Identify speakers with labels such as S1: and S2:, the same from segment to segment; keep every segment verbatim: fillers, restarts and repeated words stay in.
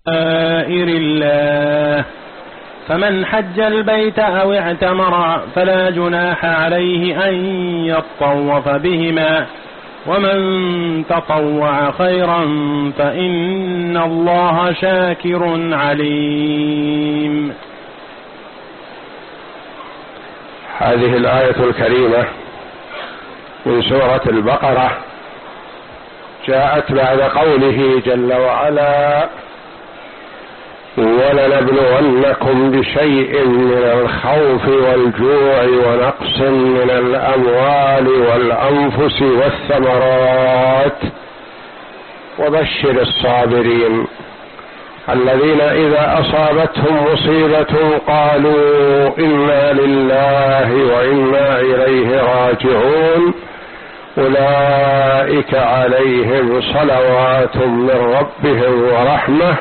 S1: شعائر الله، فمن حج البيت أو اعتمر فلا جناح عليه أن يطوف بهما، ومن تطوع خيرا فإن الله شاكر عليم.
S2: هذه الآية الكريمة من سورة البقرة جاءت بعد قوله جل وعلا: ولنبلونكم بشيء من الخوف والجوع ونقص من الأموال والأنفس والثمرات وبشر الصابرين الذين إذا أصابتهم مصيبة قالوا إنا لله وإنا إليه راجعون أولئك عليهم صلوات من ربهم ورحمة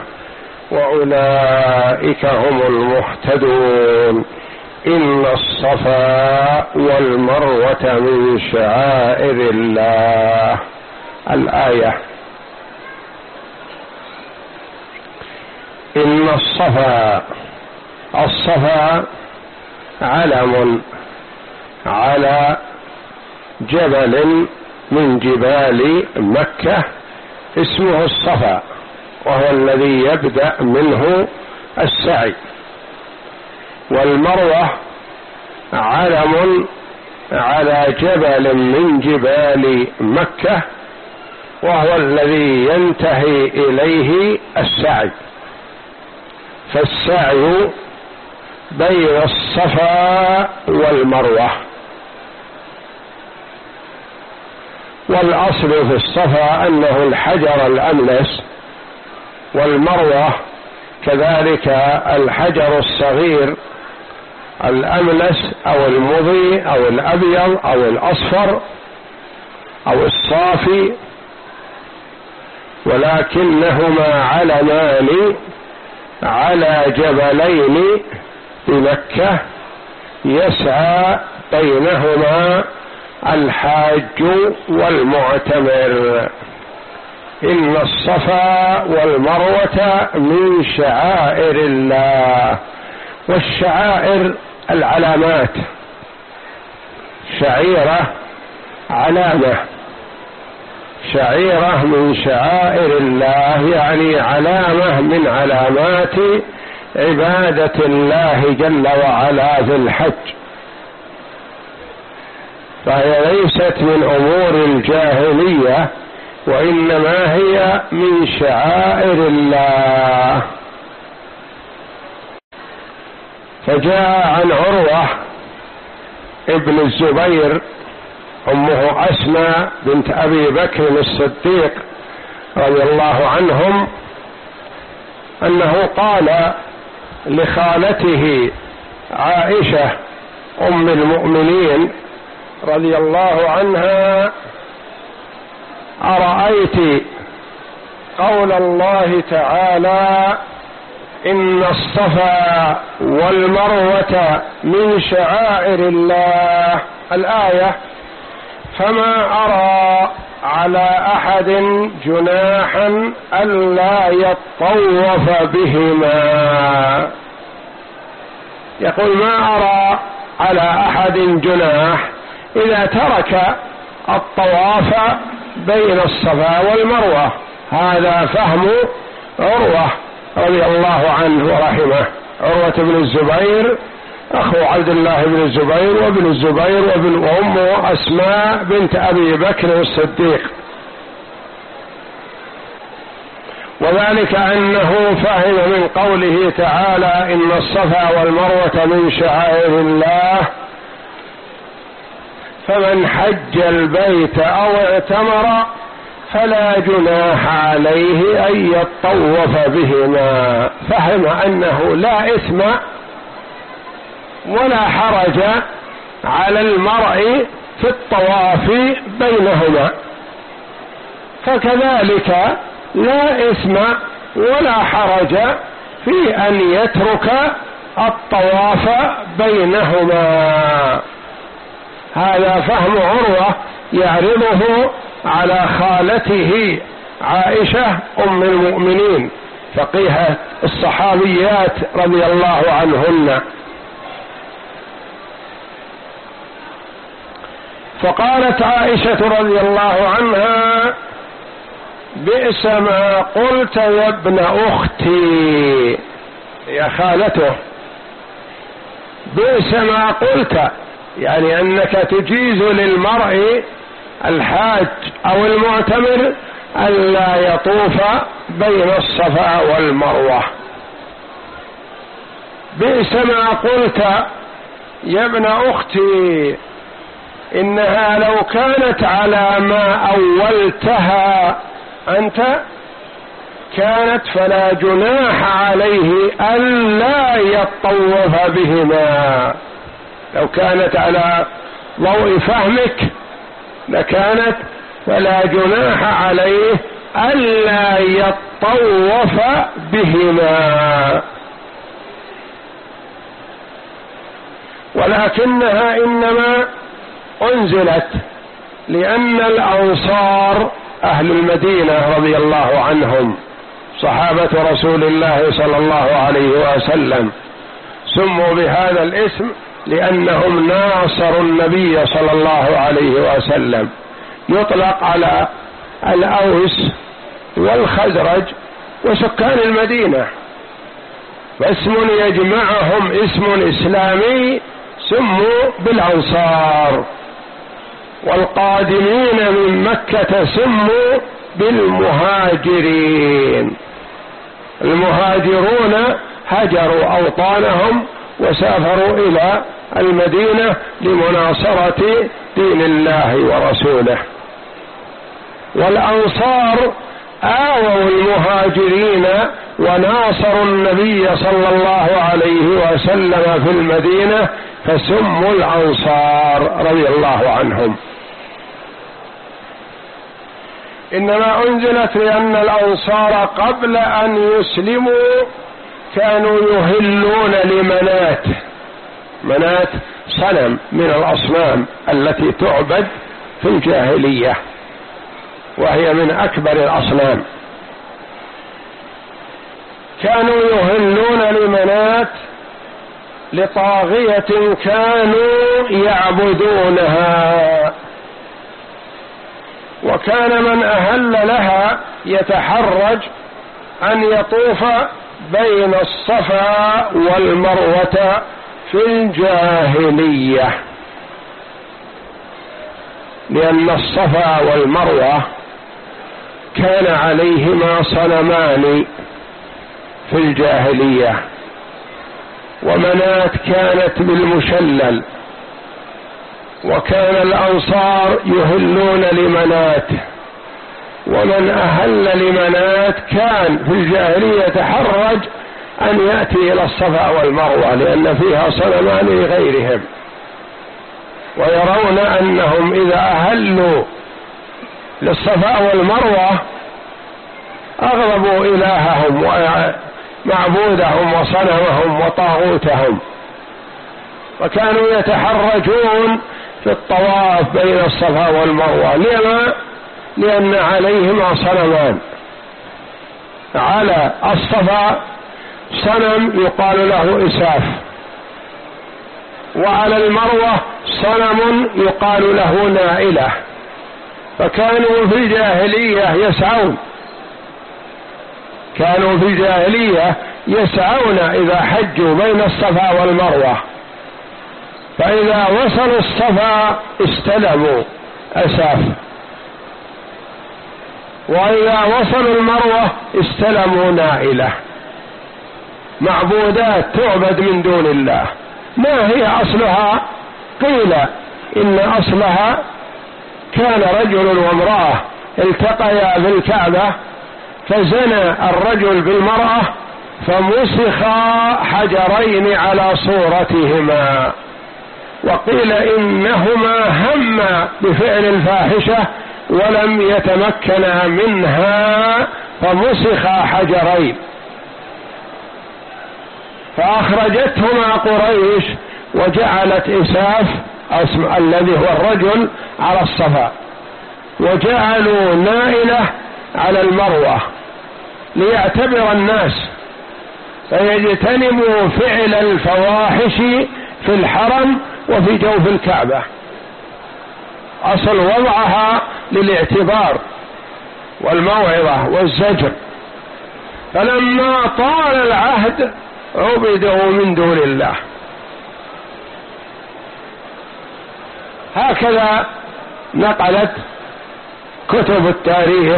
S2: وأولئك هم المهتدون. إن الصفا والمروة من شعائر الله. الآية: إن الصفا، الصفا علم على جبل من جبال مكة اسمه الصفا، وهو الذي يبدأ منه السعي. والمروة علم على جبل من جبال مكة، وهو الذي ينتهي إليه السعي. فالسعي بين الصفا والمروة. والأصل في الصفا أنه الحجر الأملس، والمروة كذلك الحجر الصغير الأملس أو المضي أو الأبيض أو الأصفر أو الصافي، ولكنهما علمان على جبلين بمكة يسعى بينهما الحاج والمعتمر. إن الصفا والمروة من شعائر الله. والشعائر العلامات، شعيرة علامة، شعيرة من شعائر الله يعني علامة من علامات عبادة الله جل وعلا في الحج، فهي ليست من أمور الجاهلية، وإنما هي من شعائر الله. فجاء عن عروة ابن الزبير أمه أسماء بنت أبي بكر الصديق رضي الله عنهم أنه قال لخالته عائشة أم المؤمنين رضي الله عنها: أرأيت قول الله تعالى: إن الصفا والمروة من شعائر الله، الآية: فما أرى على أحد جناحا ألا يطوف بهما. يقول: ما أرى على أحد جناح إذا ترك الطواف بين الصفا والمروة. هذا فهم عروة رضي الله عنه ورحمه، عروة بن الزبير أخو عبد الله بن الزبير وابن الزبير وابن وأمه أسماء بنت أبي بكر الصديق. وذلك أنه فهم من قوله تعالى: إن الصفا والمروة من شعائر الله، فمن حج البيت أو اعتمر فلا جناح عليه أن يطوف بهما. فهم أنه لا إثم ولا حرج على المرء في الطواف بينهما، فكذلك لا إثم ولا حرج في أن يترك الطواف بينهما. هذا فهم عروة يعرضه على خالته عائشة أم المؤمنين فقيهة الصحابيات رضي الله عنهن. فقالت عائشة رضي الله عنها: بئس ما قلت يا ابن أختي، يا خالته، بئس ما قلت، يعني أنك تجيز للمرء الحاج أو المعتمر ألا يطوف بين الصفا والمروة. بئس ما قلت يا ابن أختي، إنها لو كانت على ما أولتها أنت كانت فلا جناح عليه ألا يطوف بهما. لو كانت على ضوء فهمك لكانت فلا جناح عليه ألا يطوف بهما، ولكنها إنما أنزلت لأن الأنصار أهل المدينة رضي الله عنهم صحابة رسول الله صلى الله عليه وسلم سموا بهذا الاسم لأنهم ناصروا النبي صلى الله عليه وسلم. يطلق على الأوس والخزرج وسكان المدينة، فاسم يجمعهم اسم إسلامي سموا بالأنصار، والقادمين من مكة سموا بالمهاجرين. المهاجرون هجروا أوطانهم وسافروا إلى المدينة لمناصرة دين الله ورسوله، والأنصار آووا المهاجرين وناصروا النبي صلى الله عليه وسلم في المدينة فسموا الأنصار رضي الله عنهم. إنما أنزلت لأن الأنصار قبل أن يسلموا كانوا يهلون لمنات. منات صنم من الأصنام التي تعبد في الجاهلية، وهي من أكبر الأصنام. كانوا يهلون لمنات لطاغية كانوا يعبدونها، وكان من أهل لها يتحرج أن يطوف بين الصفا والمروة في الجاهلية، لأن الصفا والمروة كان عليهما صنمان في الجاهلية، ومنات كانت بالمشلل، وكان الأنصار يهلون لمنات، ومن أهل لمنات كان في الجاهلية يتحرج أن يأتي إلى الصفا والمروة لأن فيها صنمان لغيرهم، ويرون أنهم إذا أهلوا للصفا والمروة أغضبوا إلههم ومعبودهم وصنمهم وطاغوتهم، وكانوا يتحرجون في الطواف بين الصفا والمروة. لما؟ لأن عليهما صنمان. على الصفا صنم يقال له إساف، وعلى المروة صنم يقال له نائلة، فكانوا في الجاهلية يسعون كانوا في الجاهلية يسعون إذا حجوا بين الصفا والمروة، فإذا وصلوا الصفا استلموا أساف، وإذا وصلوا المروة استلموا نائلة، معبودات تعبد من دون الله. ما هي أصلها؟ قيل إن أصلها كان رجل وامرأة التقيا في الكعبة فزنى الرجل بالمرأة فمسخا حجرين على صورتهما، وقيل إنهما هما بفعل الفاحشة ولم يتمكنا منها فمسخا حجرين، فأخرجتهما قريش وجعلت إساف اسم الذي هو الرجل على الصفا، وجعلوا نائلة على المروة، ليعتبر الناس فيجتنبوا فعل الفواحش في الحرم وفي جوف الكعبة. أصل وضعها للاعتبار والموعظة والزجر، فلما طال العهد عبدوا من دون الله. هكذا نقلت كتب التاريخ.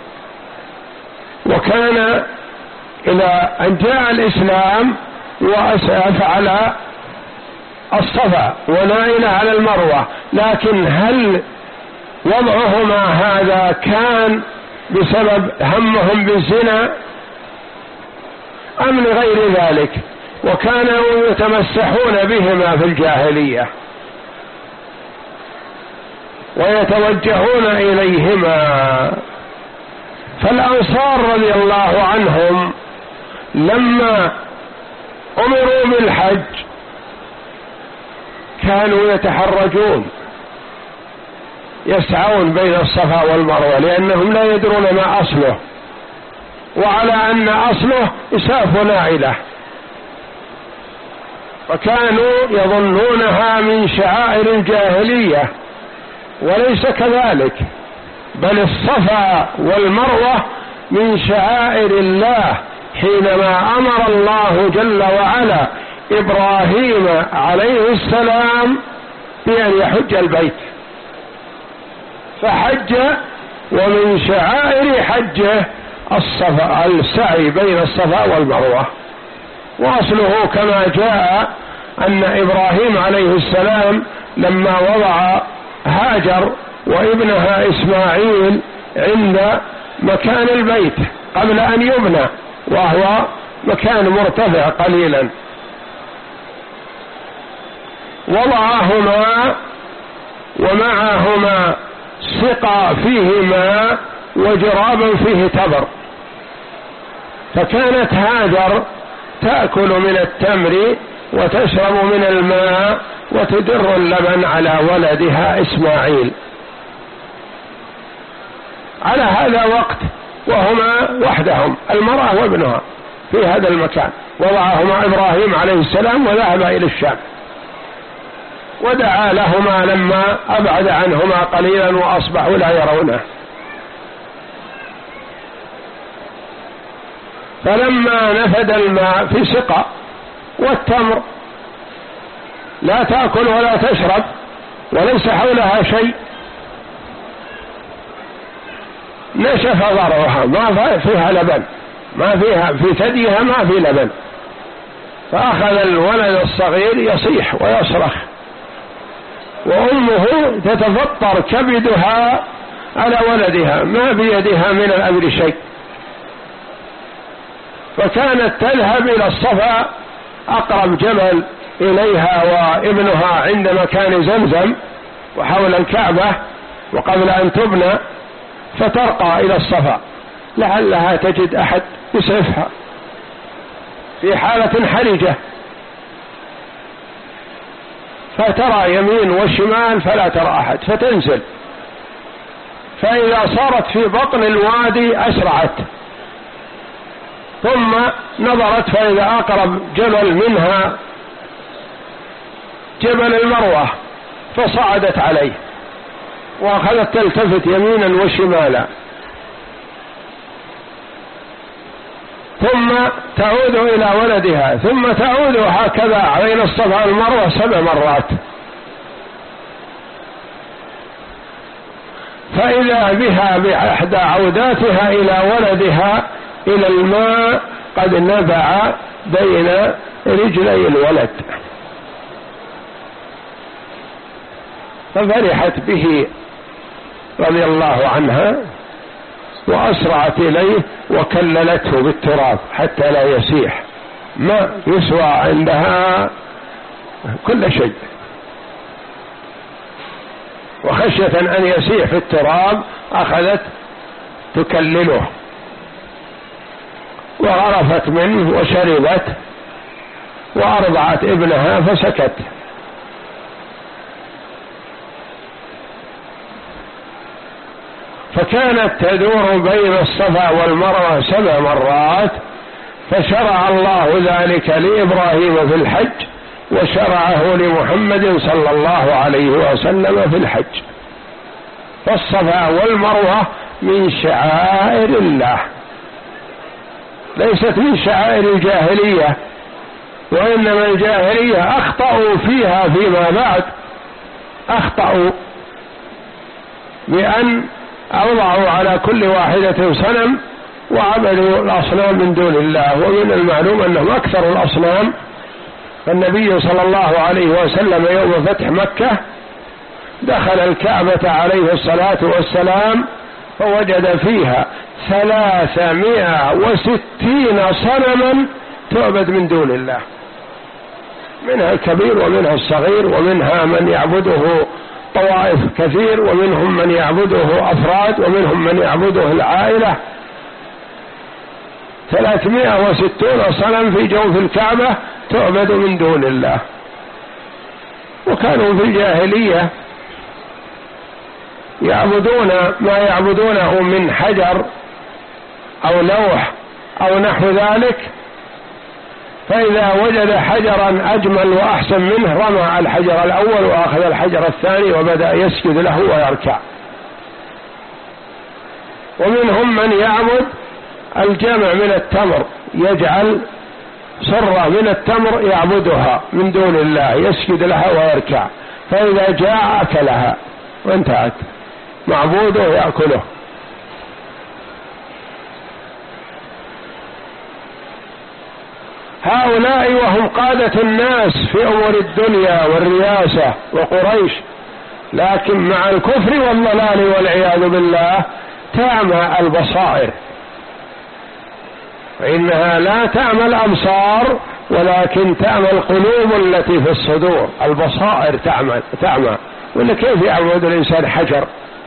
S2: وكان إلى أن جاء الإسلام وأسعف على الصفا ونائل على المروة، لكن هل وضعهما هذا كان بسبب همهم بالزنا أم لغير ذلك؟ وكانوا يتمسحون بهما في الجاهلية ويتوجهون إليهما. فالأنصار رضي الله عنهم لما أمروا بالحج كانوا يتحرجون يسعون بين الصفا والمروة لأنهم لا يدرون ما أصله، وعلى أن أصله إساف ناعلة، فكانوا يظنونها من شعائر الجاهلية وليس كذلك، بل الصفا والمروة من شعائر الله، حينما أمر الله جل وعلا إبراهيم عليه السلام بأن يحج البيت فحج، ومن شعائر حجه الصفا السعي بين الصفا والمروة. وأصله كما جاء أن إبراهيم عليه السلام لما وضع هاجر وابنها إسماعيل عند مكان البيت قبل أن يبنى وهو مكان مرتفع قليلا، وضعهما ومعهما سقى فيه ماء وجراب فيه تبر، فكانت هاجر تأكل من التمر وتشرب من الماء وتدر اللبن على ولدها إسماعيل. على هذا وقت وهما وحدهم المرأة وابنها في هذا المكان، وضعهما إبراهيم عليه السلام وذهب إلى الشام، ودعا لهما لما أبعد عنهما قليلا وأصبحوا لا يرونه. فلما نفد الماء في سقى والتمر لا تأكل ولا تشرب وليس حولها شيء، نشف ضرعها ما فيها لبن، ما فيها في ثديها ما في لبن، فأخذ الولد الصغير يصيح ويصرخ، وأمه تتفطر كبدها على ولدها ما بيدها من الأمر شيء، فكانت تذهب إلى الصفا أقرب جبل إليها وابنها عند مكان زمزم وحول الكعبة وقبل أن تبنى، فترقى إلى الصفا لعلها تجد أحد يسعفها في حالة حرجة، فترى يمين وشمال فلا ترى أحد فتنزل، فإذا صارت في بطن الوادي أسرعت، ثم نظرت فإذا أقرب جبل منها جبل المروة فصعدت عليه وأخذت تلتفت يمينا وشمالا، ثم تعود إلى ولدها، ثم تعود هكذا بين الصفا والمروة سبع مرات، فإذا بها بإحدى عوداتها إلى ولدها إلى الماء قد نبع بين رجلي الولد، ففرحت به رضي الله عنها وأسرعت إليه وكللته بالتراب حتى لا يسيح، ما يسوى عندها كل شيء، وخشية أن يسيح في التراب أخذت تكلله وغرفت منه وشربت وأرضعت ابنها فسكت. فكانت تدور بين الصفا والمروة سبع مرات، فشرع الله ذلك لإبراهيم في الحج وشرعه لمحمد صلى الله عليه وسلم في الحج. فالصفا والمروة من شعائر الله، ليست من شعائر الجاهلية، وإنما الجاهلية أخطأوا فيها فيما بعد، أخطأوا بأن أوضعوا على كل واحدة صنم وعبدوا الأصنام من دون الله. ومن المعلوم أنهم أكثر الأصنام. فالنبي صلى الله عليه وسلم يوم فتح مكة دخل الكعبة عليه الصلاة والسلام فوجد فيها ثلاثمائة وستين صنما تعبد من دون الله، منها الكبير ومنها الصغير، ومنها من يعبده طوائف كثير، ومنهم من يعبده أفراد، ومنهم من يعبده العائلة. ثلاثمائة وستون صنم في جوف الكعبة تعبد من دون الله. وكانوا في الجاهلية يعبدون ما يعبدونه من حجر أو لوح أو نحو ذلك، فإذا وجد حجرا أجمل وأحسن منه رمى الحجر الأول وأخذ الحجر الثاني وبدأ يسجد له ويركع. ومنهم من يعبد الجمع من التمر، يجعل صرة من التمر يعبدها من دون الله، يسجد لها ويركع، فإذا جاء أكلها وانتهت، معبوده يأكله. هؤلاء وهم قادة الناس في أمور الدنيا والرياسة وقريش، لكن مع الكفر والضلال والعياذ بالله تعمى البصائر، فإنها لا تعمى الأبصار ولكن تعمى القلوب التي في الصدور. البصائر تعمى تعمى ولا كيف يعبد الإنسان حجر؟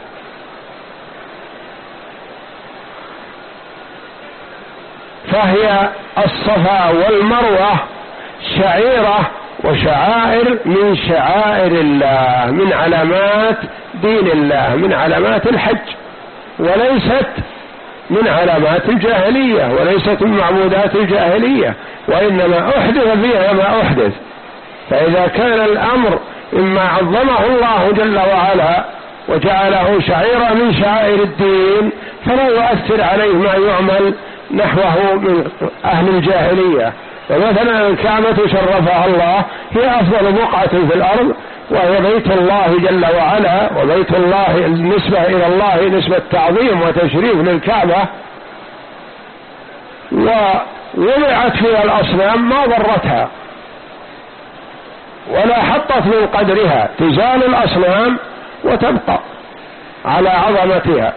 S2: فهي الصفا والمروة شعيرة وشعائر من شعائر الله، من علامات دين الله، من علامات الحج، وليست من علامات الجاهلية، وليست من معبودات الجاهلية، وإنما أحدث فيها ما أحدث. فإذا كان الأمر إما عظمه الله جل وعلا وجعله شعيرة من شعائر الدين فلا يؤثر عليه ما يعمل نحوه من أهل الجاهلية. فمثلا الكعبة شرفها الله، هي أفضل بقعة في الأرض، وهي بيت الله جل وعلا، وبيت الله النسبة إلى الله نسبة تعظيم وتشريف للكعبة، ووضعت فيها الأصنام ما ضرتها ولا حطت من قدرها، تزال الأصنام وتبقى على عظمتها.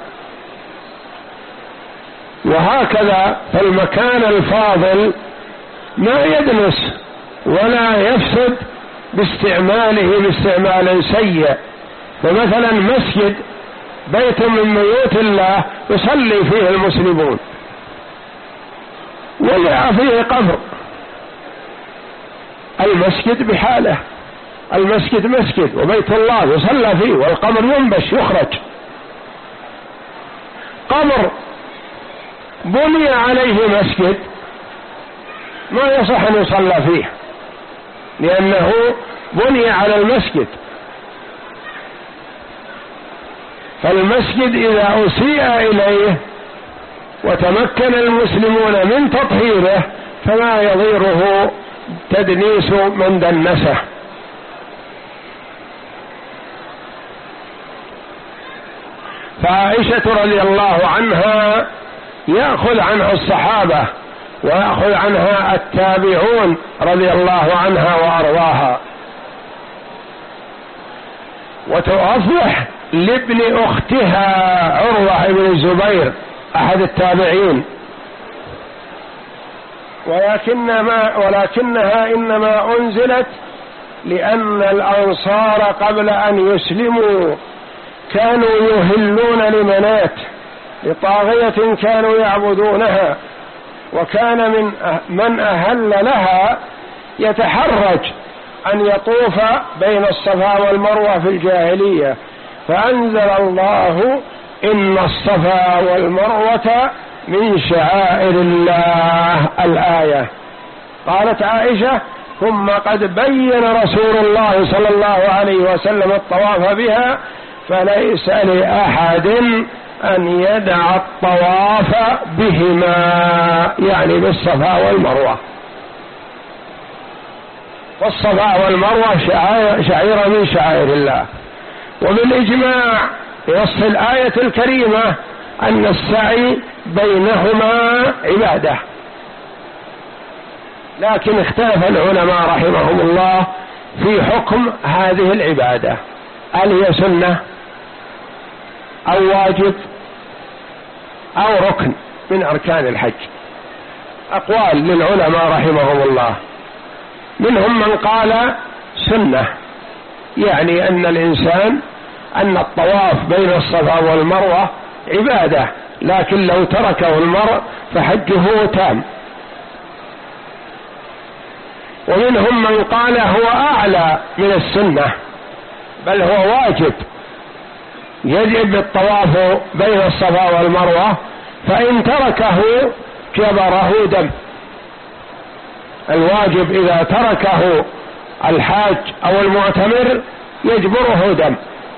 S2: وهكذا فالمكان الفاضل ما يدنس ولا يفسد باستعماله باستعمال سيء. فمثلا مسجد بيت من بيوت الله يصلي فيه المسلمون، وضع فيه قبر، المسجد بحاله، المسجد مسجد وبيت الله يصلى فيه، والقبر ينبش يخرج. قبر بني عليه مسجد ما يصح أن يصلى فيه لأنه بني على المسجد. فالمسجد إذا أسيء إليه وتمكن المسلمون من تطهيره فما يضيره تدنيس من دنسه. فعائشة رضي الله عنها يأخذ عنها الصحابة ويأخذ عنها التابعون رضي الله عنها وأرضاها، وتوضح لابن أختها عروة بن الزبير أحد التابعين، ولكنما ولكنها إنما أنزلت لأن الأنصار قبل أن يسلموا كانوا يهلون لمنات، لطاغية كانوا يعبدونها، وكان من من أهل لها يتحرج أن يطوف بين الصفا والمروة في الجاهلية، فأنزل الله إن الصفا والمروة من شعائر الله الآية. قالت عائشة: ثم قد بين رسول الله صلى الله عليه وسلم الطواف بها فليس لأحد أن يدع الطواف بهما، يعني بالصفا والمروة. والصفا والمروة شعيرة من شعائر الله، وبالإجماع يص الآية الكريمة أن السعي بينهما عبادة، لكن اختلف العلماء رحمهم الله في حكم هذه العبادة، هل هي سنة أو واجب أو ركن من أركان الحج. أقوال للعلماء رحمهم الله، منهم من قال سنة، يعني أن الإنسان أن الطواف بين الصفا والمروة عبادة، لكن لو تركه المرء فحجه تام. ومنهم من قال هو أعلى من السنة، بل هو واجب، يجب الطواف بين الصفا والمروة، فإن تركه جبره دم. الواجب إذا تركه الحاج أو المعتمر يجبره دم.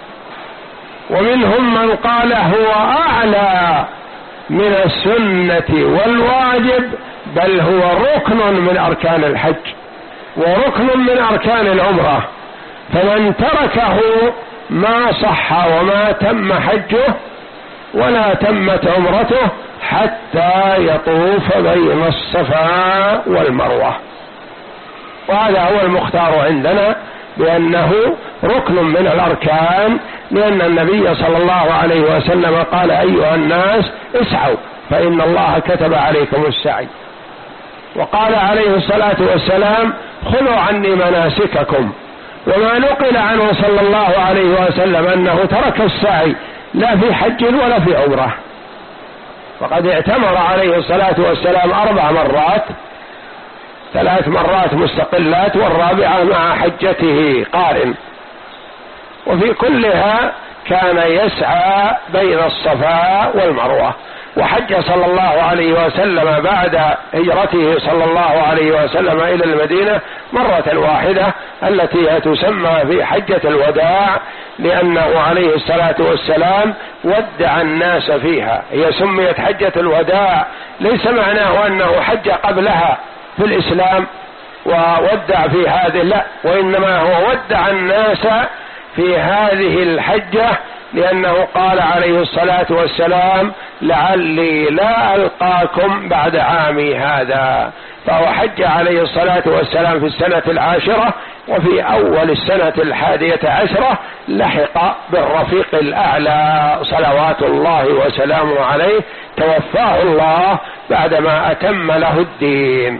S2: ومنهم من قال هو أعلى من السنة والواجب، بل هو ركن من أركان الحج وركن من أركان العمرة، فمن تركه ما صح وما تم حجه ولا تمت عمرته حتى يطوف بين الصفا والمروة. وهذا هو المختار عندنا، بأنه ركن من الأركان، لأن النبي صلى الله عليه وسلم قال: أيها الناس اسعوا فإن الله كتب عليكم السعي. وقال عليه الصلاة والسلام: خذوا عني مناسككم. وما نقل عنه صلى الله عليه وسلم أنه ترك السعي لا في حج ولا في عمرة، وقد اعتمر عليه الصلاة والسلام أربع مرات، ثلاث مرات مستقلات والرابعة مع حجته قارن، وفي كلها كان يسعى بين الصفا والمروة. وحج صلى الله عليه وسلم بعد هجرته صلى الله عليه وسلم إلى المدينة مرة واحدة، التي هي تسمى في حجة الوداع، لأنه عليه الصلاة والسلام ودع الناس فيها. هي سميت حجة الوداع ليس معناه أنه حج قبلها في الإسلام وودع في هذه، لا، وإنما هو ودع الناس في هذه الحجة، لأنه قال عليه الصلاة والسلام: لعلي لا ألقاكم بعد عامي هذا. فهو حج عليه الصلاة والسلام في السنة العاشرة، وفي أول السنة الحادية عشرة لحق بالرفيق الأعلى صلوات الله وسلامه عليه، توفاه الله بعدما أتم له الدين.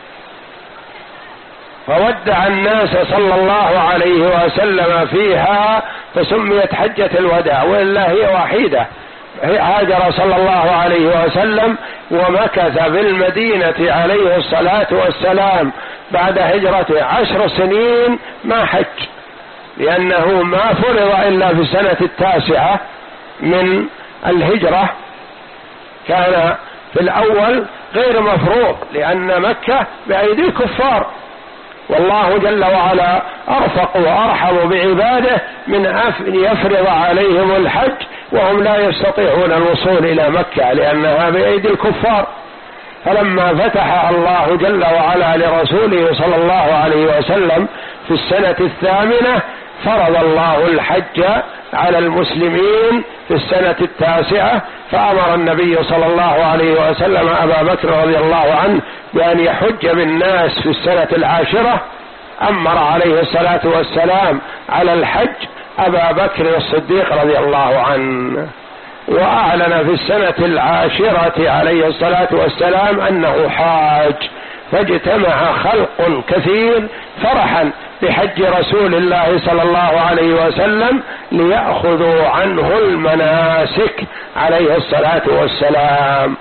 S2: فودع الناس صلى الله عليه وسلم فيها، فسميت حجة الوداع، وإلا هي وحيدة. هاجر صلى الله عليه وسلم ومكث في المدينة عليه الصلاة والسلام بعد هجرته عشر سنين ما حج، لأنه ما فرض إلا في السنة التاسعة من الهجرة، كان في الأول غير مفروض، لأن مكة بأيدي الكفار، والله جل وعلا أرفق وأرحم بعباده من أن يفرض عليهم الحج وهم لا يستطيعون الوصول إلى مكة، لأنها بأيدي الكفار. فلما فتح الله جل وعلا لرسوله صلى الله عليه وسلم في السنة الثامنة فرض الله الحج على المسلمين في السنة التاسعة، فأمر النبي صلى الله عليه وسلم أبا بكر رضي الله عنه بأن يحج بالناس في السنة العاشرة. أمر عليه الصلاة والسلام على الحج أبا بكر الصديق رضي الله عنه، وأعلن في السنة العاشرة عليه الصلاة والسلام أنه حاج، فاجتمع خلق كثير فرحا بحج رسول الله صلى الله عليه وسلم ليأخذوا عنه المناسك عليه الصلاة والسلام.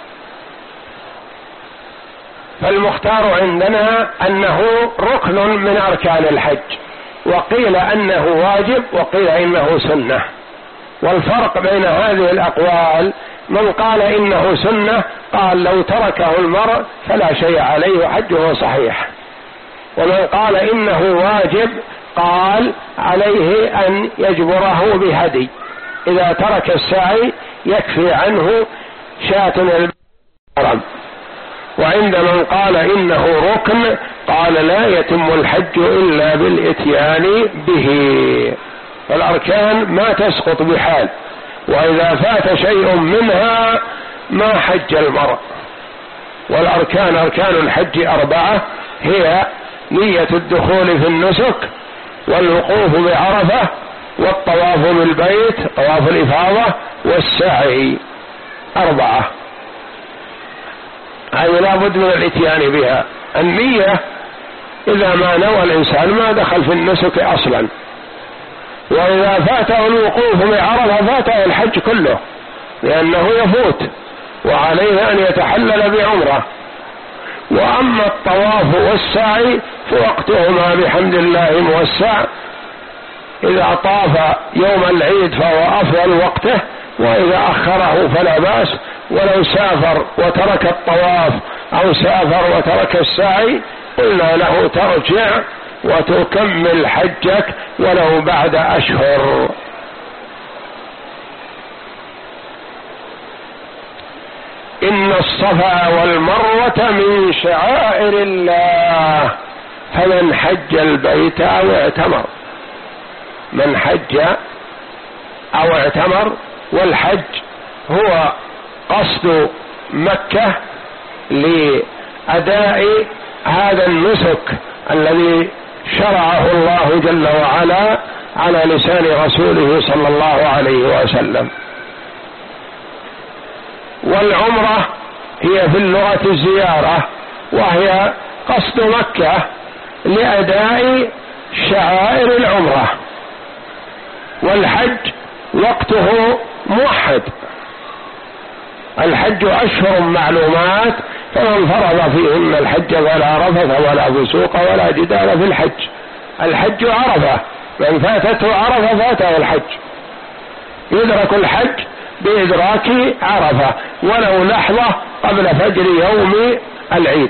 S2: فالمختار عندنا أنه ركن من أركان الحج، وقيل أنه واجب، وقيل إنه سنة، والفرق بين هذه الأقوال من قال إنه سنة قال لو تركه المرء فلا شيء عليه وحجه صحيح، ومن قال إنه واجب قال عليه أن يجبره بهدي، إذا ترك السعي يكفي عنه شاة الحرم. وعند من قال إنه ركن قال لا يتم الحج إلا بالإتيان به، فالأركان ما تسقط بحال، وإذا فات شيء منها ما حج المرء. والأركان أركان الحج أربعة، هي نية الدخول في النسك، والوقوف بعرفة، والطواف بالبيت طواف الإفاضة، والسعي، أربعة. هذه لا بد من الاتيان بها. النية إذا ما نوى الإنسان ما دخل في النسك أصلا، وإذا فاته الوقوف بعرفة فاته الحج كله لأنه يفوت وعليه أن يتحلل بعمرة. وأما الطواف والسعي فوقتهما بحمد الله موسع، إذا طاف يوم العيد فهو أفضل وقته، وإذا أخره فلا بأس. ولو سافر وترك الطواف أو سافر وترك السعي قلنا له ترجع وتكمل حجك ولو بعد أشهر. إن الصفا والمروة من شعائر الله فمن حج البيت أو اعتمر. من حج أو اعتمر، والحج هو قصد مكة لأداء هذا النسك الذي شرعه الله جل وعلا على لسان رسوله صلى الله عليه وسلم. والعمرة هي في اللغة الزيارة، وهي قصد مكة لأداء شعائر العمرة. والحج وقته موحد، الحج أشهر معلومات، فمن فرض فيهن الحج فلا رفث ولا فسوق ولا جدال في الحج. الحج عرفة، من فاتته عرفة فاته الحج، يدرك الحج بإدراك عرفة ولو لحظة قبل فجر يوم العيد.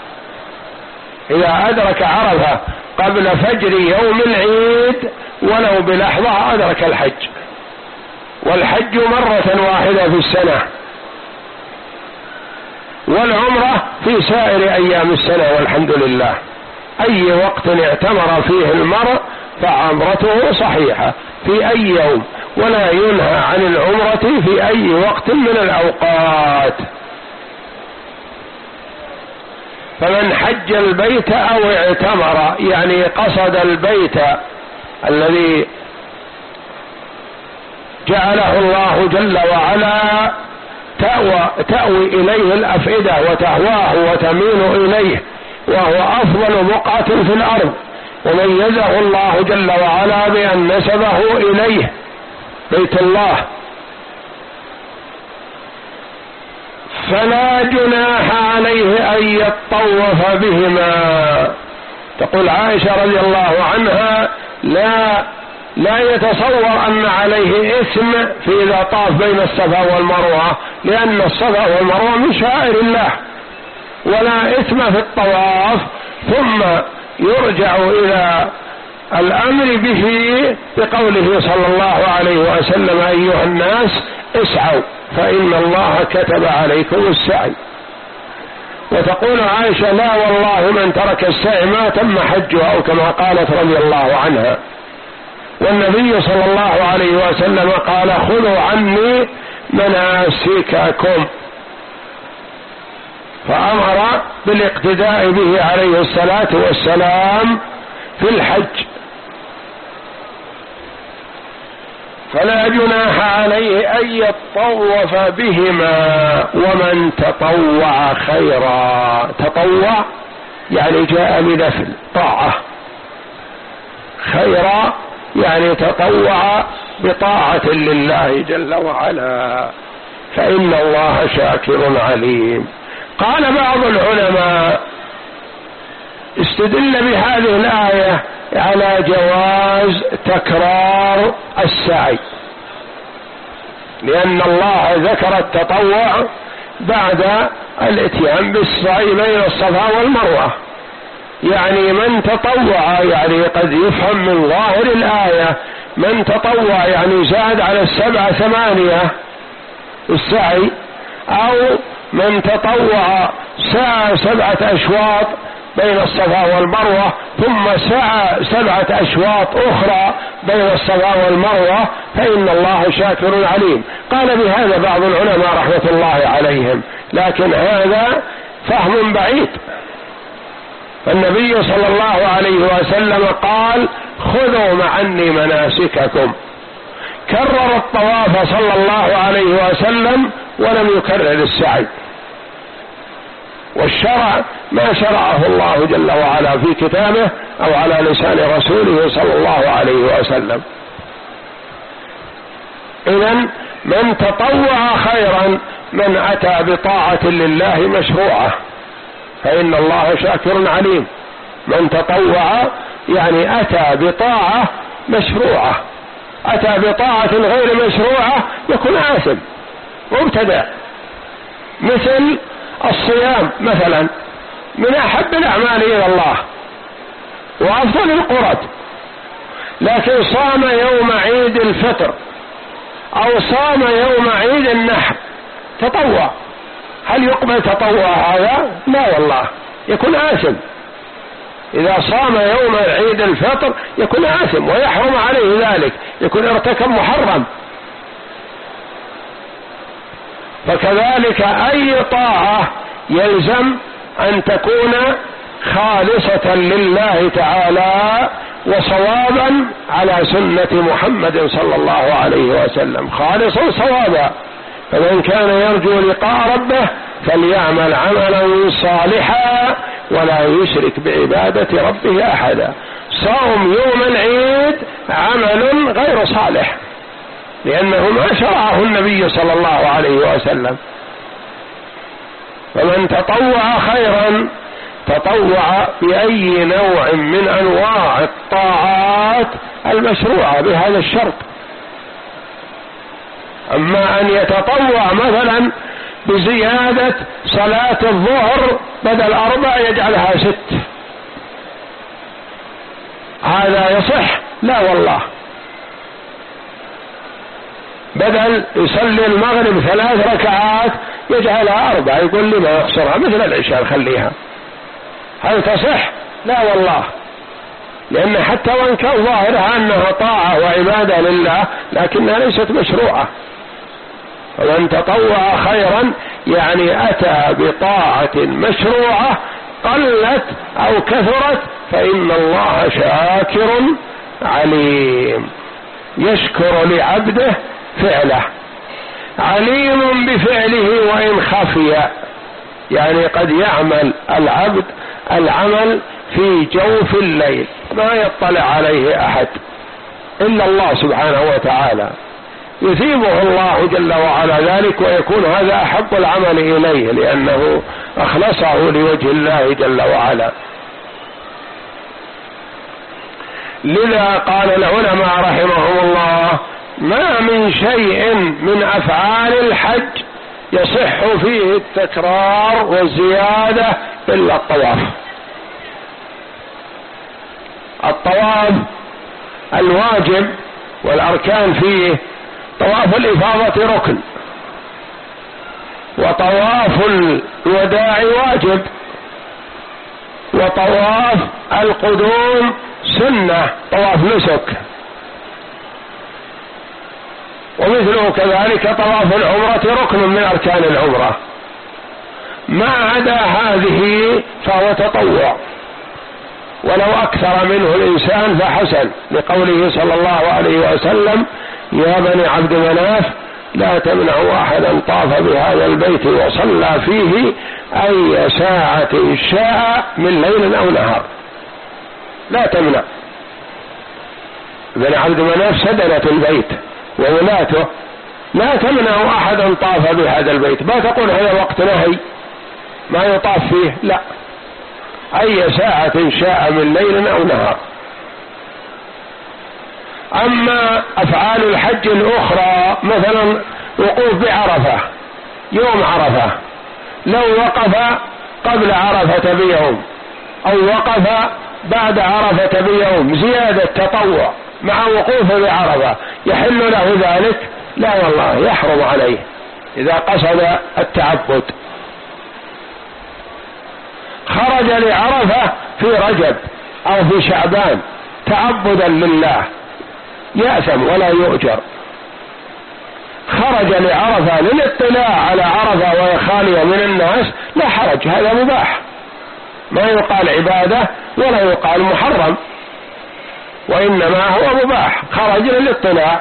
S2: إذا أدرك عرفة قبل فجر يوم العيد ولو بلحظة أدرك الحج. والحج مرة واحدة في السنة، والعمرة في سائر أيام السنة والحمد لله. أي وقت اعتمر فيه المرء فعمرته صحيحة في أي يوم، ولا ينهى عن العمرة في أي وقت من الأوقات. فمن حج البيت أو اعتمر يعني قصد البيت الذي جعله الله جل وعلا تأوى, تأوي إليه الأفئدة وتهواه وتميل إليه، وهو أفضل بقعة في الأرض، وميزه الله جل وعلا بأن نسبه إليه بيت الله. فلا جناح عليه أن يطوف بهما. تقول عائشة رضي الله عنها لا لا يتصور أن عليه إثم في إذا طاف بين الصفا والمروة، لأن الصفا والمروة من شعائر الله، ولا إثم في الطواف. ثم يرجع إلى الأمر به بقوله صلى الله عليه وسلم أيها الناس اسعوا فإن الله كتب عليكم السعي. وتقول عائشة لا والله من ترك السعي ما تم حجه، أو كما قالت رضي الله عنها. والنبي صلى الله عليه وسلم قال خذوا عني مناسككم، فأمر بالاقتداء به عليه الصلاة والسلام في الحج. فلا جناح عليه أن يطوف بهما ومن تطوع خيرا. تطوع يعني جاء بنفل طاعة، خيرا يعني تطوع بطاعة لله جل وعلا، فإن الله شاكر عليم. قال بعض العلماء استدل بهذه الآية على جواز تكرار السعي، لأن الله ذكر التطوع بعد الاتيان بالسعي بين الصفا والمروة. يعني من تطوع، يعني قد يفهم من ظاهر الآية من تطوع يعني زاد على السبعة ثمانية السعي، أو من تطوع سعى سبعة أشواط بين الصفا والمروة ثم سعى سبعة أشواط أخرى بين الصفا والمروة فإن الله شاكر عليم. قال بهذا بعض العلماء رحمة الله عليهم، لكن هذا فهم بعيد. النبي صلى الله عليه وسلم قال خذوا معني مناسككم، كرر الطواف صلى الله عليه وسلم ولم يكرر السعي. والشرع ما شرعه الله جل وعلا في كتابه أو على لسان رسوله صلى الله عليه وسلم. إذن من تطوع خيرا من أتى بطاعة لله مشروعة فإن الله شاكر عليم. من تطوع يعني أتى بطاعة مشروعة، أتى بطاعة غير مشروعة يكون آثم مبتدع. مثل الصيام مثلا من أحب الأعمال إلى الله وأفضل القرب، لكن صام يوم عيد الفطر أو صام يوم عيد النحر تطوع، هل يقبل تطوع هذا؟ لا والله، يكون آثم. إذا صام يوم عيد الفطر يكون آثم ويحرم عليه ذلك، يكون ارتكب محرم. فكذلك أي طاعة يلزم أن تكون خالصة لله تعالى وصوابا على سنة محمد صلى الله عليه وسلم، خالصا صوابا. فمن كان يرجو لقاء ربه فليعمل عملا صالحا ولا يشرك بعبادة ربه أحدا. صوم يوم العيد عمل غير صالح لأنه ما شرعه النبي صلى الله عليه وسلم. فمن تطوع خيرا تطوع بأي نوع من أنواع الطاعات المشروعة بهذا الشرط. أما أن يتطوع مثلا بزيادة صلاة الظهر بدل أربع يجعلها ست، هذا يصح؟ لا والله. بدل يصلي المغرب ثلاث ركعات يجعلها أربع، يقول لي ما يقصرها مثل العشاء خليها، هل تصح؟ لا والله، لأن حتى وإن كان ظاهرها أنها طاعة وعبادة لله لكنها ليست مشروعة. ومن تطوع خيرا يعني أتى بطاعة مشروعة قلت أو كثرت فإن الله شاكر عليم، يشكر لعبده فعله، عليم بفعله وإن خفي، يعني قد يعمل العبد العمل في جوف الليل ما يطلع عليه أحد إلا الله سبحانه وتعالى، يثيبه الله جل وعلا ذلك ويكون هذا أحب العمل إليه لأنه أخلصه لوجه الله جل وعلا. لذا قال العلماء رحمهم الله ما من شيء من أفعال الحج يصح فيه التكرار والزيادة إلا الطواف. الطواف الواجب والأركان فيه طواف الإفاضة ركن، وطواف الوداع واجب، وطواف القدوم سنة طواف نسك، ومثله كذلك طواف العمرة ركن من أركان العمرة. ما عدا هذه فهو تطوع، ولو أكثر منه الإنسان فحسن، لقوله صلى الله عليه وسلم يا بني عبد مناف لا تمنعوا أحدا طاف بهذا البيت وصلى فيه أي ساعة شاء من ليل أو نهار، لا تمنع. بني عبد مناف سدنة البيت وولاته، لا تمنع أحدا طاف بهذا البيت، ما تقول هذا وقت نهي ما يطاف فيه، لا، أي ساعة شاء من ليل أو نهار. أما أفعال الحج الأخرى مثلا وقوف بعرفة يوم عرفة، لو وقف قبل عرفة بيوم أو وقف بعد عرفة بيوم زيادة تطوع مع وقوفه بعرفة، يحل له ذلك؟ لا والله، يحرم عليه إذا قصد التعبد. خرج لعرفة في رجب أو في شعبان تعبدا لله يأثم ولا يؤجر. خرج لعرفة للاطلاع على عرفة وهي خالية من الناس لا حرج، هذا مباح، ما يقال عبادة ولا يقال محرم، وإنما هو مباح، خرج للاطلاع.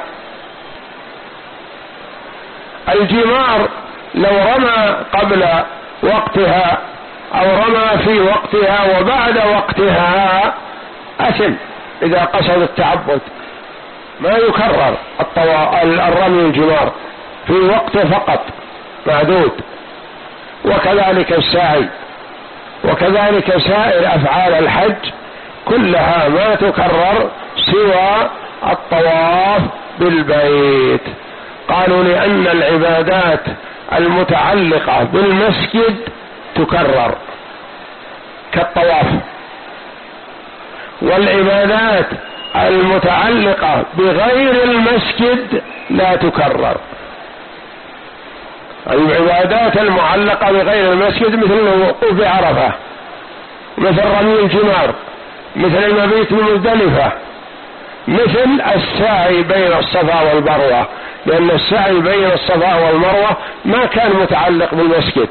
S2: الجمار لو رمى قبل وقتها أو رمى في وقتها وبعد وقتها أثم إذا قصد التعبد، ما يكرر الرمي الجمار في وقته فقط معدود. وكذلك السعي، وكذلك سائر أفعال الحج كلها ما تكرر سوى الطواف بالبيت. قالوا لأن العبادات المتعلقة بالمسجد تكرر كالطواف، والعبادات المتعلقة بغير المسجد لا تكرر. العبادات المعلقة بغير المسجد مثل الوقوف بعرفة، مثل رمي الجمار، مثل المبيت بمزدلفة، مثل السعي بين الصفا والمروة، لأن السعي بين الصفا والمروة ما كان متعلق بالمسجد،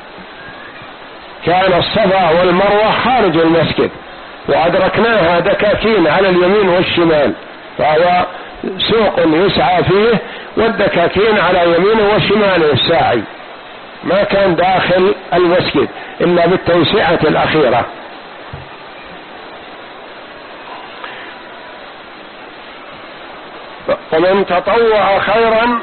S2: كان الصفا والمروة خارج المسجد، وأدركناها دكاكين على اليمين والشمال، فهو سوق يسعى فيه والدكاكين على يمينه وشماله الساعي، ما كان داخل المسجد إلا بالتوسعة الأخيرة. ومن تطوع خيرا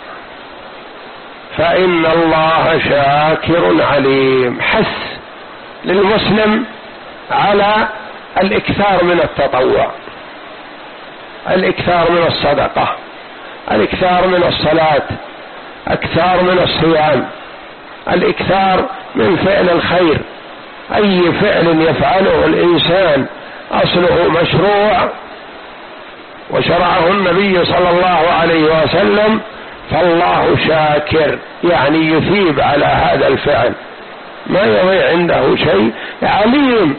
S2: فإن الله شاكر عليم. حث للمسلم على الإكثار من التطوع، الإكثار من الصدقة، الإكثار من الصلاة، الإكثار من الصيام، الإكثار من فعل الخير. أي فعل يفعله الإنسان أصله مشروع وشرعه النبي صلى الله عليه وسلم فالله شاكر، يعني يثيب على هذا الفعل، ما يضيع عنده شيء. عليم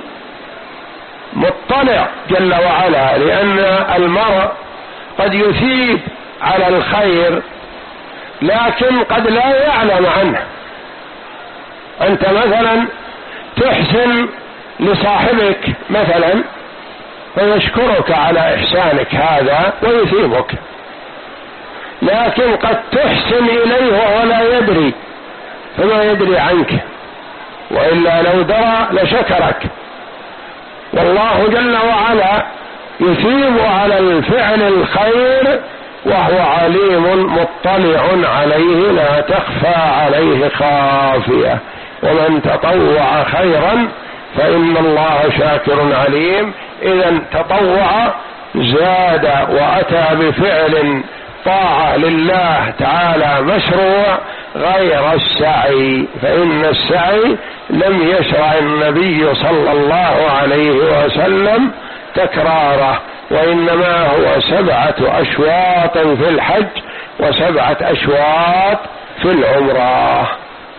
S2: مطلع جل وعلا، لأن المرء قد يثيب على الخير لكن قد لا يعلم عنه. أنت مثلا تحسن لصاحبك مثلا فيشكرك على إحسانك هذا ويثيبك، لكن قد تحسن إليه وهو لا يدري فما يدري عنك، وإلا لو درى لشكرك. والله جل وعلا يثيب على الفعل الخير وهو عليم مطلع عليه، لا تخفى عليه خافية. ومن تطوع خيرا فإن الله شاكر عليم. إذا تطوع زاد وأتى بفعل طاعة لله تعالى مشروع غير السعي، فإن السعي لم يشرع النبي صلى الله عليه وسلم تكراره، وإنما هو سبعة أشواط في الحج وسبعة أشواط في العمرة.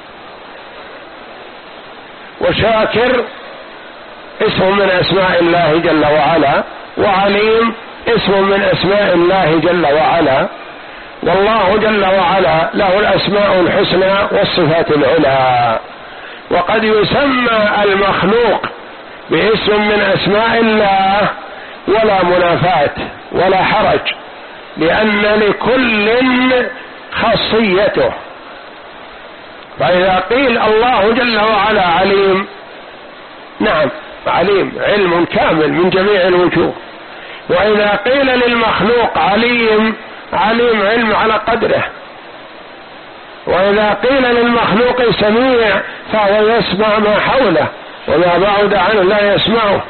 S2: وشاكر اسم من أسماء الله جل وعلا، وعليم اسم من أسماء الله جل وعلا، والله جل وعلا له الأسماء الحسنى والصفات العلى. وقد يسمى المخلوق باسم من أسماء الله ولا منافاة ولا حرج، لأن لكل خاصيته. فإذا قيل الله جل وعلا عليم، نعم عليم، علم كامل من جميع الوجوه. وإذا قيل للمخلوق عليم، عليم علم على قدره. وإذا قيل للمخلوق سميع فهو يسمع ما حوله وما بعد عنه لا يسمعه.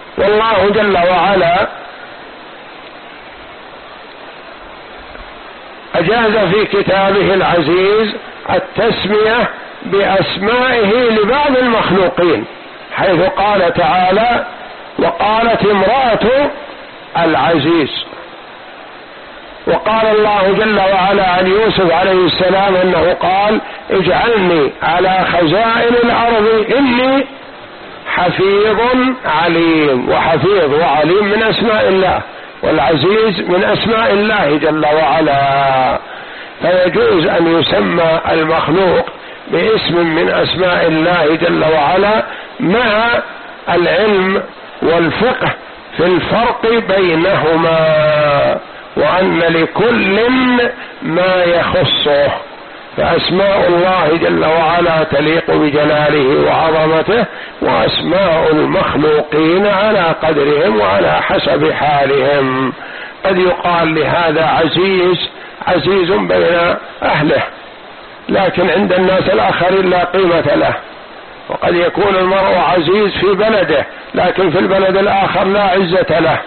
S2: والله جل وعلا أجاز في كتابه العزيز التسمية بأسمائه لبعض المخلوقين، حيث قال تعالى: وقالت امرأة العزيز. وقال الله جل وعلا عن يوسف عليه السلام أنه قال: اجعلني على خزائن الأرض إني حفيظ عليم. وحفيظ وعليم من أسماء الله، والعزيز من أسماء الله جل وعلا، فيجوز أن يسمى المخلوق باسم من أسماء الله جل وعلا مع العلم والفقه في الفرق بينهما، وأن لكل ما يخصه، فأسماء الله جل وعلا تليق بجلاله وعظمته، وأسماء المخلوقين على قدرهم وعلى حسب حالهم. قد يقال لهذا عزيز عزيز بين أهله، لكن عند الناس الآخرين لا قيمة له. وقد يكون المرء عزيز في بلده، لكن في البلد الآخر لا عزة له.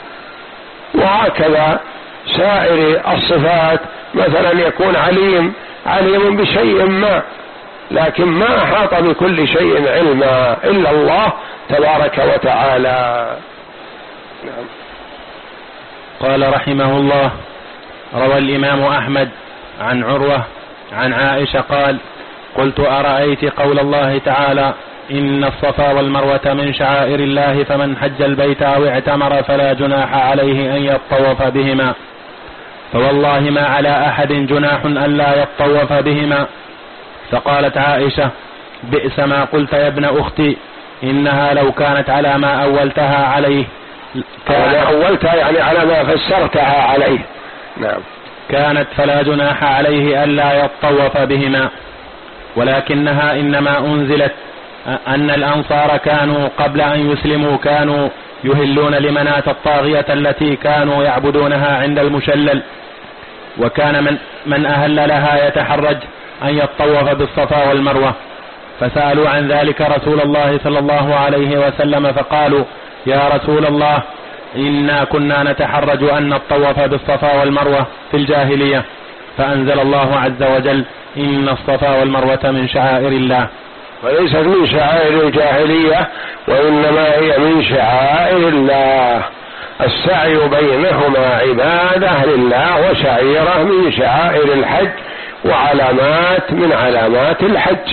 S2: وهكذا سائر الصفات، مثلا يكون عليم عليم بشيء ما، لكن ما أحاط بكل شيء علما إلا الله تبارك وتعالى. نعم.
S1: قال رحمه الله: روى الإمام أحمد عن عروة عن عائشة قال: قلت أرأيت قول الله تعالى: إن الصفا والمروة من شعائر الله، فمن حج البيت أو اعتمر فلا جناح عليه أن يطوف بهما، فوالله ما على أحد جناح أن لا يطوف بهما. فقالت عائشة: بئس ما قلت يا ابن أختي، إنها لو كانت على ما أولتها عليه
S2: كان أولتها يعني على ما فسرتها عليه. نعم.
S1: كانت فلا جناح عليه أن لا يطوف بهما، ولكنها إنما أنزلت أن الأنصار كانوا قبل أن يسلموا كانوا يهلون لمناة الطاغية التي كانوا يعبدونها عند المشلل، وكان من, من أهل لها يتحرج أن يطوف بالصفا والمروة، فسألوا عن ذلك رسول الله صلى الله عليه وسلم فقالوا: يا رسول الله، إنا كنا نتحرج أن نطوف بالصفا والمروة في الجاهلية، فأنزل الله عز وجل: إن الصفا والمروة من شعائر الله.
S2: وليست من شعائر الجاهلية، وإنما هي من شعائر الله. السعي بينهما عبادة لله وشعيرة من شعائر الحج وعلامات من علامات الحج.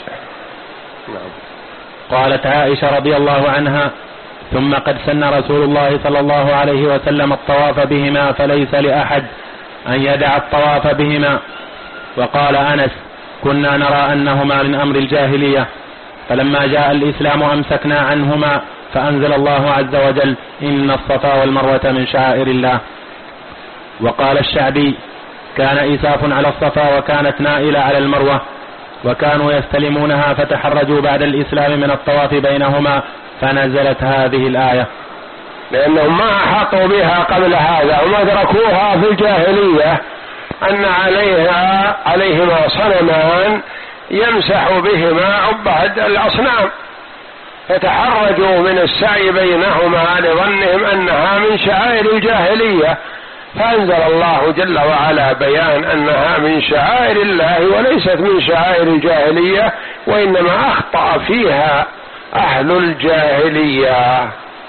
S1: قالت عائشة رضي الله عنها: ثم قد سن رسول الله صلى الله عليه وسلم الطواف بهما، فليس لأحد أن يدع الطواف بهما. وقال أنس: كنا نرى أنهما من أمر الجاهلية، فلما جاء الإسلام أمسكنا عنهما، فأنزل الله عز وجل: إن الصفا والمروة من شعائر الله. وقال الشعبي: كان إساف على الصفا وكانت نائلة على المروة، وكانوا يستلمونها فتحرجوا بعد الإسلام من الطواف بينهما، فنزلت هذه الآية.
S2: لأنهم ما أحاطوا بها قبل هذا، وما تركوها في الجاهلية، أن عليها عليهما صنمان يمسح بهما عباد الأصنام، فتحرجوا من السعي بينهما لظنهم أنها من شعائر الجاهلية، فأنزل الله جل وعلا بيان أنها من شعائر الله وليست من شعائر الجاهلية، وإنما أخطأ فيها أهل الجاهلية.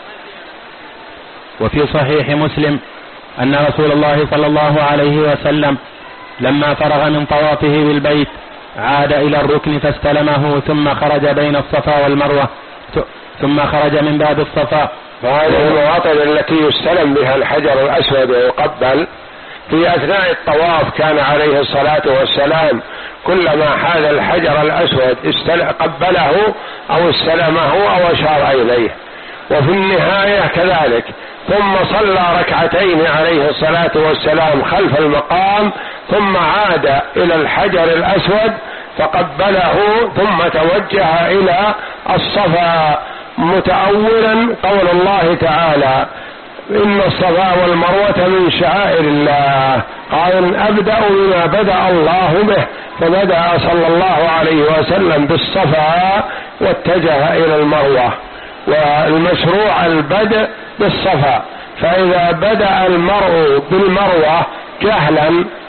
S1: وفي صحيح مسلم أن رسول الله صلى الله عليه وسلم لما فرغ من طوافه بالبيت عاد إلى الركن فاستلمه، ثم خرج بين الصفا والمروة، ثم خرج من باب الصفا.
S2: وهذه المواطن التي يستلم بها الحجر الأسود ويقبل في أثناء الطواف، كان عليه الصلاة والسلام كلما حاز الحجر الأسود قبله أو استلمه أو أشار إليه، وفي النهاية كذلك. ثم صلى ركعتين عليه الصلاة والسلام خلف المقام، ثم عاد إلى الحجر الأسود فقبله، ثم توجه إلى الصفا متأولا قول الله تعالى: إن الصفا والمروة من شعائر الله. قال: أبدأ بما بدأ الله به، فبدأ صلى الله عليه وسلم بالصفا واتجه إلى المروة، والمشروع البدء بالصفا، فإذا بدأ المرء بالمروة جهلا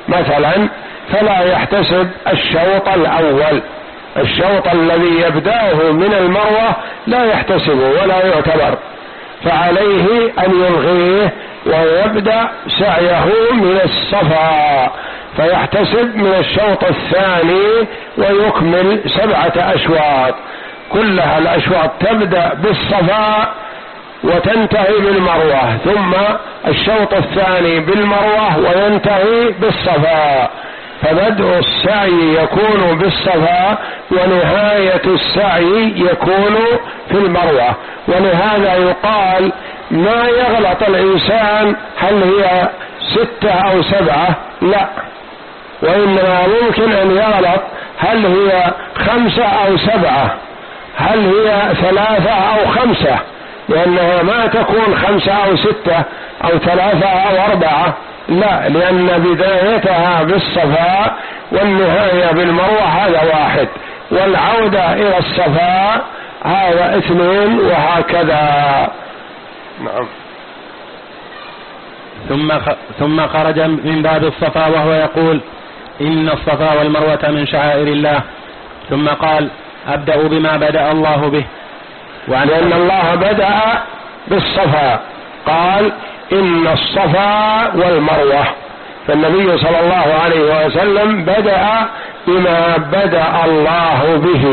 S2: مثلا فلا يحتسب الشوط الأول، الشوط الذي يبدأه من المروة لا يحتسبه ولا يعتبر، فعليه أن يلغيه ويبدأ سعيه من الصفا، فيحتسب من الشوط الثاني ويكمل سبعة أشواط، كلها الأشواط تبدأ بالصفا وتنتهي بالمروة، ثم الشوط الثاني بالمروة وينتهي بالصفا، فبدء السعي يكون بالصفا ونهاية السعي يكون في المروة. ولهذا يقال ما يغلط الإنسان هل هي ستة أو سبعة، لا، وإنما ممكن أن يغلط هل هي خمسة أو سبعة، هل هي ثلاثة أو خمسة، لأنها ما تكون خمسة أو ستة أو ثلاثة أو أربعة، لا، لأن بدايتها بالصفا والنهاية بالمروة هذا واحد، والعودة إلى الصفا هذا اثنين، وهكذا. نعم.
S1: ثم ثم خرج من باب الصفا وهو يقول إن الصفا والمروة من شعائر الله، ثم قال أبدأ بما بدأ الله به،
S2: لأن الله بدأ بالصفا، قال إن الصفا والمروة، فالنبي صلى الله عليه وسلم بدأ بما بدأ الله به.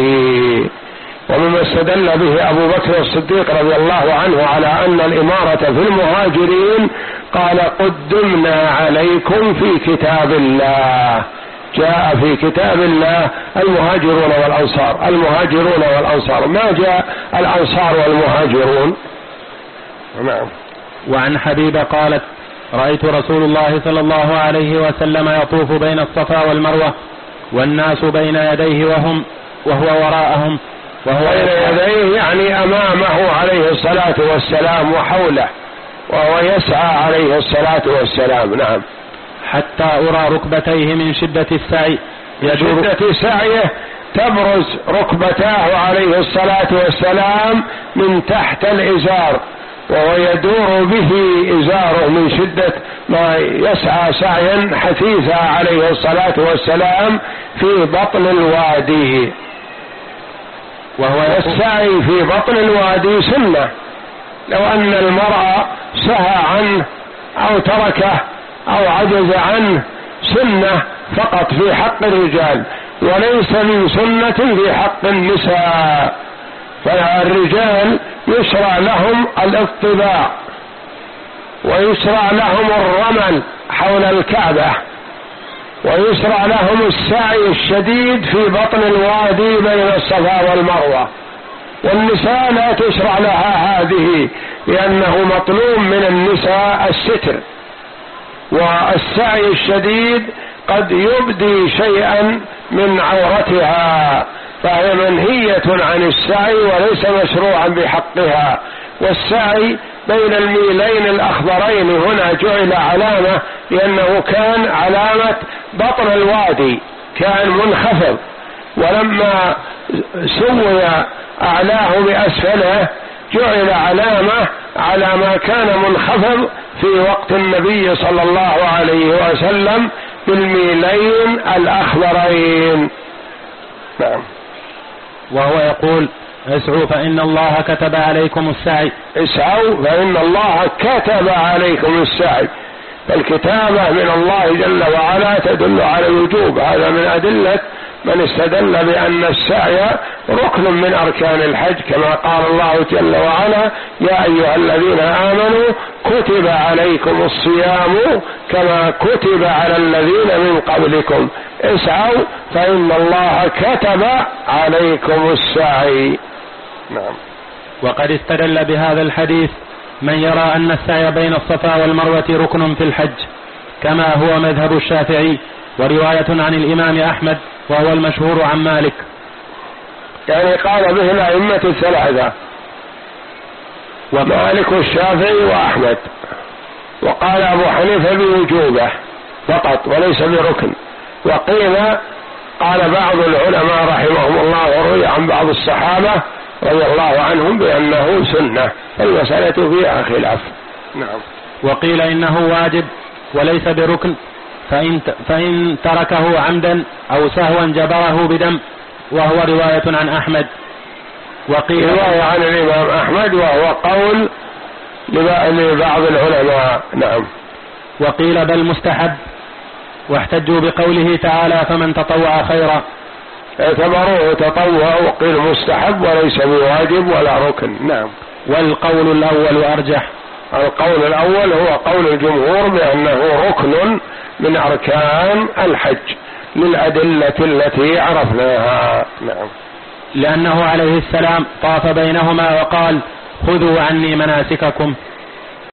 S2: ومما استدل به أبو بكر الصديق رضي الله عنه على أن الإمارة في المهاجرين قال قدمنا عليكم في كتاب الله، جاء في كتاب الله المهاجرون والأنصار، المهاجرون والأنصار، ما جاء الأنصار والمهاجرون. نعم.
S1: وعن حبيبة قالت رأيت رسول الله صلى الله عليه وسلم يطوف بين الصفا والمروة والناس بين يديه وهم وهو وراءهم،
S2: وهو بين يديه يعني أمامه عليه الصلاة والسلام وحوله، وهو يسعى عليه الصلاة والسلام. نعم.
S1: حتى أرى ركبتيه من شدة السعي،
S2: شدة سعيه تبرز ركبتاه عليه الصلاة والسلام من تحت الإزار، وهو يدور به إزاره من شدة ما يسعى سعيا حثيثا عليه الصلاة والسلام في بطن الوادي. وهو السعي في بطن الوادي سنة، لو أن المرأة سهى عنه أو تركه أو عجز عنه سنة فقط في حق الرجال، وليس من سنة في حق النساء. فالرجال يشرع لهم الاطباع ويشرع لهم الرمل حول الكعبة ويشرع لهم السعي الشديد في بطن الوادي بين الصفا والمروة، والنساء لا تشرع لها هذه، لأنه مطلوب من النساء الستر، والسعي الشديد قد يبدي شيئا من عورتها، فهي منهية عن السعي وليس مشروعا بحقها. والسعي بين الميلين الأخضرين هنا جعل علامة، لأنه كان علامة بطن الوادي، كان منخفض، ولما سوي أعلاه بأسفله جعل علامة على ما كان منخفض في وقت النبي صلى الله عليه وسلم بالميلين الأخضرين. نعم.
S1: وهو يقول اسعوا فإن الله كتب عليكم السعي،
S2: اسعوا فإن الله كتب عليكم السعي، فالكتابة من الله جل وعلا تدل على الوجوب، هذا من أدلة من استدل بأن السعي ركن من أركان الحج، كما قال الله جل وعلا يا أيها الذين آمنوا كتب عليكم الصيام كما كتب على الذين من قبلكم اسعوا فإن الله كتب عليكم السعي. نعم.
S1: وقد استدل بهذا الحديث من يرى أن السعي بين الصفا والمروة ركن في الحج، كما هو مذهب الشافعي ورواية عن الإمام أحمد وهو المشهور عن مالك.
S2: يعني قال به الأئمة الثلاثة، ومالك والشافعي وأحمد، وقال أبو حنيفة بوجوبه فقط وليس بركن. وقيل قال بعض العلماء رحمهم الله وروي عن بعض الصحابة رضي الله عنهم بأنه سنة، المسألة فيها خلاف. نعم.
S1: وقيل إنه واجب وليس بركن، فإن, فإن تركه عمدا أو سهوا جبره بدم، وهو رواية عن أحمد.
S2: وقيل رواية عن الإمام أحمد وهو قول لبعض العلماء. نعم.
S1: وقيل بل مستحب، واحتجوا بقوله تعالى فمن تطوع خيرا،
S2: اعتبروه تطوع، وقيل مستحب وليس بواجب ولا ركن. نعم.
S1: والقول الأول أرجح.
S2: القول الأول هو قول الجمهور بأنه ركن من أركان الحج للأدلة التي عرفناها. نعم.
S1: لأنه عليه السلام طاف بينهما وقال خذوا عني مناسككم.